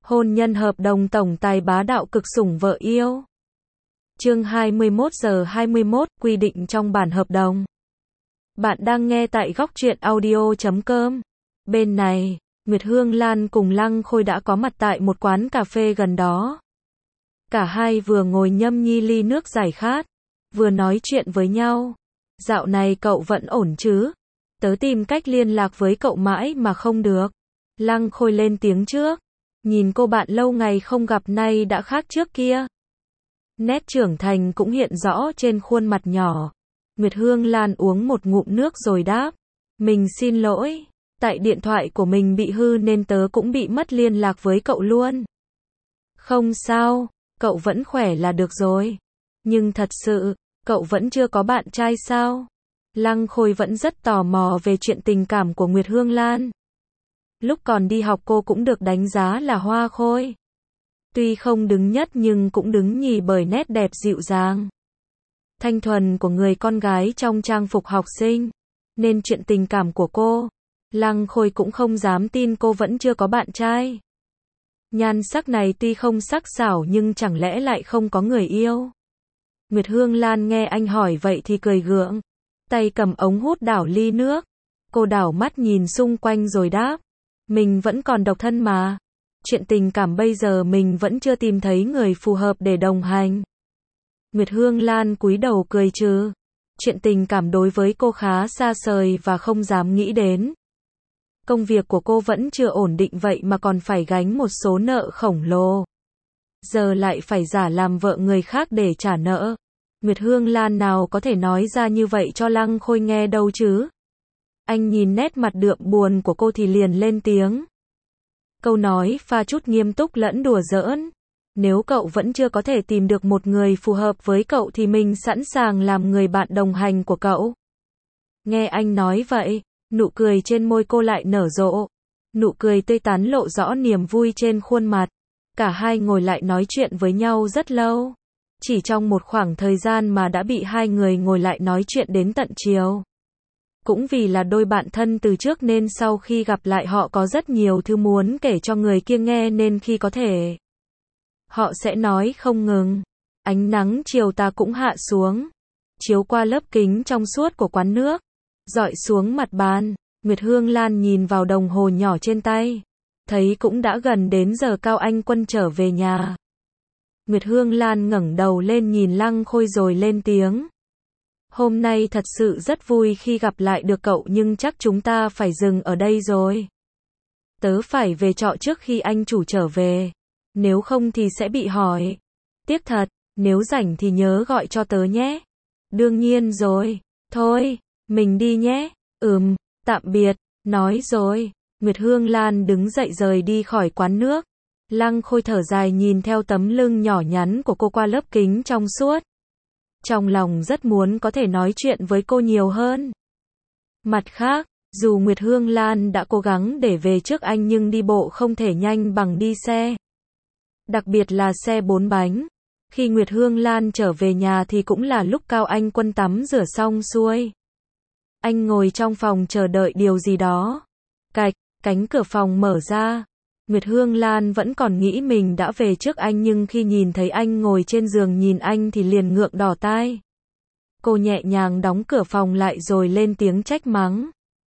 Hôn nhân hợp đồng tổng tài bá đạo cực sủng vợ yêu. Chương 21 giờ 21, quy định trong bản hợp đồng. Bạn đang nghe tại góc truyện audio.com. Bên này, Nguyệt Hương Lan cùng Lăng Khôi đã có mặt tại một quán cà phê gần đó. Cả hai vừa ngồi nhâm nhi ly nước giải khát, vừa nói chuyện với nhau. Dạo này cậu vẫn ổn chứ? Tớ tìm cách liên lạc với cậu mãi mà không được. Lăng Khôi lên tiếng trước. Nhìn cô bạn lâu ngày không gặp nay đã khác trước kia. Nét trưởng thành cũng hiện rõ trên khuôn mặt nhỏ. Nguyệt Hương Lan uống một ngụm nước rồi đáp. Mình xin lỗi, tại điện thoại của mình bị hư nên tớ cũng bị mất liên lạc với cậu luôn. Không sao, cậu vẫn khỏe là được rồi. Nhưng thật sự, cậu vẫn chưa có bạn trai sao? Lăng Khôi vẫn rất tò mò về chuyện tình cảm của Nguyệt Hương Lan. Lúc còn đi học cô cũng được đánh giá là hoa khôi. Tuy không đứng nhất nhưng cũng đứng nhì bởi nét đẹp dịu dàng, thanh thuần của người con gái trong trang phục học sinh. Nên chuyện tình cảm của cô, Lăng Khôi cũng không dám tin cô vẫn chưa có bạn trai. Nhan sắc này tuy không sắc sảo nhưng chẳng lẽ lại không có người yêu? Nguyệt Hương Lan nghe anh hỏi vậy thì cười gượng, tay cầm ống hút đảo ly nước. Cô đảo mắt nhìn xung quanh rồi đáp. Mình vẫn còn độc thân mà. Chuyện tình cảm bây giờ mình vẫn chưa tìm thấy người phù hợp để đồng hành. Nguyệt Hương Lan cúi đầu cười trừ. Chuyện tình cảm đối với cô khá xa xời và không dám nghĩ đến. Công việc của cô vẫn chưa ổn định vậy mà còn phải gánh một số nợ khổng lồ. Giờ lại phải giả làm vợ người khác để trả nợ. Nguyệt Hương Lan nào có thể nói ra như vậy cho Lăng Khôi nghe đâu chứ. Anh nhìn nét mặt đượm buồn của cô thì liền lên tiếng. Câu nói pha chút nghiêm túc lẫn đùa giỡn. Nếu cậu vẫn chưa có thể tìm được một người phù hợp với cậu thì mình sẵn sàng làm người bạn đồng hành của cậu. Nghe anh nói vậy, nụ cười trên môi cô lại nở rộ. Nụ cười tươi tắn lộ rõ niềm vui trên khuôn mặt. Cả hai ngồi lại nói chuyện với nhau rất lâu. Chỉ trong một khoảng thời gian mà đã bị hai người ngồi lại nói chuyện đến tận chiều. Cũng vì là đôi bạn thân từ trước nên sau khi gặp lại họ có rất nhiều thứ muốn kể cho người kia nghe nên khi có thể, họ sẽ nói không ngừng. Ánh nắng chiều tà cũng hạ xuống, chiếu qua lớp kính trong suốt của quán nước, rọi xuống mặt bàn. Nguyệt Hương Lan nhìn vào đồng hồ nhỏ trên tay, thấy cũng đã gần đến giờ Cao Anh Quân trở về nhà. Nguyệt Hương Lan ngẩng đầu lên nhìn Lăng Khôi rồi lên tiếng. Hôm nay thật sự rất vui khi gặp lại được cậu nhưng chắc chúng ta phải dừng ở đây rồi. Tớ phải về trọ trước khi anh chủ trở về. Nếu không thì sẽ bị hỏi. Tiếc thật, nếu rảnh thì nhớ gọi cho tớ nhé. Đương nhiên rồi. Thôi, mình đi nhé. Tạm biệt. Nói rồi. Nguyệt Hương Lan đứng dậy rời đi khỏi quán nước. Lăng Khôi thở dài nhìn theo tấm lưng nhỏ nhắn của cô qua lớp kính trong suốt. Trong lòng rất muốn có thể nói chuyện với cô nhiều hơn. Mặt khác, dù Nguyệt Hương Lan đã cố gắng để về trước anh nhưng đi bộ không thể nhanh bằng đi xe. Đặc biệt là xe 4 bánh. Khi Nguyệt Hương Lan trở về nhà thì cũng là lúc Cao Anh Quân tắm rửa xong xuôi. Anh ngồi trong phòng chờ đợi điều gì đó. Cạch, cánh cửa phòng mở ra. Nguyệt Hương Lan vẫn còn nghĩ mình đã về trước anh nhưng khi nhìn thấy anh ngồi trên giường nhìn anh thì liền ngượng đỏ tai. Cô nhẹ nhàng đóng cửa phòng lại rồi lên tiếng trách mắng.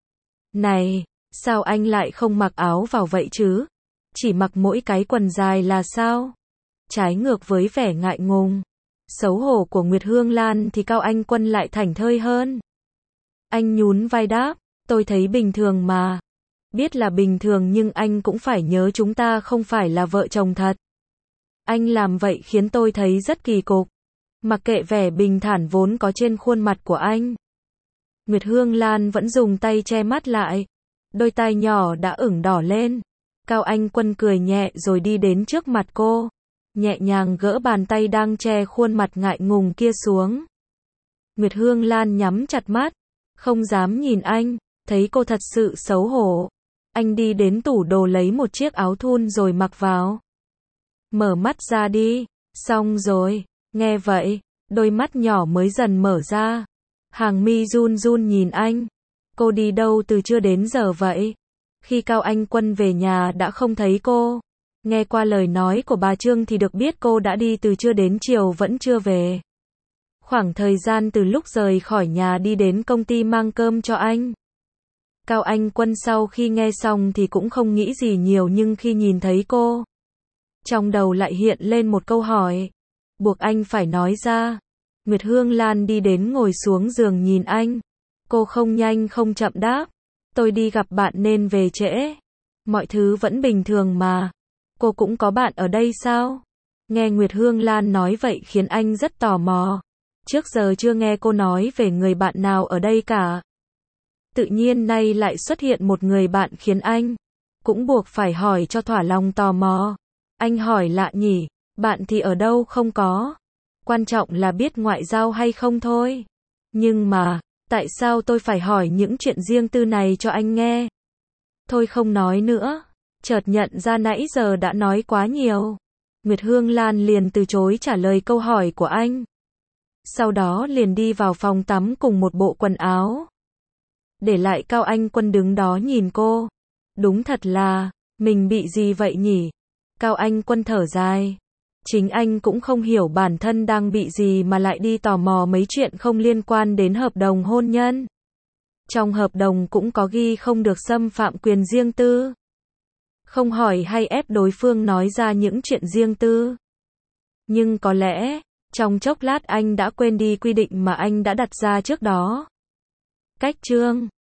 Này, sao anh lại không mặc áo vào vậy chứ? Chỉ mặc mỗi cái quần dài là sao? Trái ngược với vẻ ngại ngùng, xấu hổ của Nguyệt Hương Lan thì Cao Anh Quân lại thảnh thơi hơn. Anh nhún vai đáp, tôi thấy bình thường mà. Biết là bình thường nhưng anh cũng phải nhớ chúng ta không phải là vợ chồng thật. Anh làm vậy khiến tôi thấy rất kỳ cục. Mặc kệ vẻ bình thản vốn có trên khuôn mặt của anh. Nguyệt Hương Lan vẫn dùng tay che mắt lại. Đôi tai nhỏ đã ửng đỏ lên. Cao Anh Quân cười nhẹ rồi đi đến trước mặt cô. Nhẹ nhàng gỡ bàn tay đang che khuôn mặt ngại ngùng kia xuống. Nguyệt Hương Lan nhắm chặt mắt. Không dám nhìn anh. Thấy cô thật sự xấu hổ. Anh đi đến tủ đồ lấy một chiếc áo thun rồi mặc vào. Mở mắt ra đi. Xong rồi. Nghe vậy, đôi mắt nhỏ mới dần mở ra. Hàng mi run run nhìn anh. Cô đi đâu từ trưa đến giờ vậy? Khi Cao Anh Quân về nhà đã không thấy cô. Nghe qua lời nói của bà Trương thì được biết cô đã đi từ trưa đến chiều vẫn chưa về. Khoảng thời gian từ lúc rời khỏi nhà đi đến công ty mang cơm cho anh. Cao Anh Quân sau khi nghe xong thì cũng không nghĩ gì nhiều, nhưng khi nhìn thấy cô, trong đầu lại hiện lên một câu hỏi, buộc anh phải nói ra. Nguyệt Hương Lan đi đến ngồi xuống giường nhìn anh. Cô không nhanh không chậm đáp, tôi đi gặp bạn nên về trễ. Mọi thứ vẫn bình thường mà. Cô cũng có bạn ở đây sao? Nghe Nguyệt Hương Lan nói vậy khiến anh rất tò mò. Trước giờ chưa nghe cô nói về người bạn nào ở đây cả. Tự nhiên nay lại xuất hiện một người bạn khiến anh cũng buộc phải hỏi cho thỏa lòng tò mò. Anh hỏi lạ nhỉ, bạn thì ở đâu không có. Quan trọng là biết ngoại giao hay không thôi. Nhưng mà, tại sao tôi phải hỏi những chuyện riêng tư này cho anh nghe? Thôi không nói nữa. Chợt nhận ra nãy giờ đã nói quá nhiều. Nguyệt Hương Lan liền từ chối trả lời câu hỏi của anh. Sau đó liền đi vào phòng tắm cùng một bộ quần áo. Để lại Cao Anh Quân đứng đó nhìn cô. Đúng thật là, mình bị gì vậy nhỉ? Cao Anh Quân thở dài. Chính anh cũng không hiểu bản thân đang bị gì mà lại đi tò mò mấy chuyện không liên quan đến hợp đồng hôn nhân. Trong hợp đồng cũng có ghi không được xâm phạm quyền riêng tư. Không hỏi hay ép đối phương nói ra những chuyện riêng tư. Nhưng có lẽ, trong chốc lát anh đã quên đi quy định mà anh đã đặt ra trước đó. Cách chương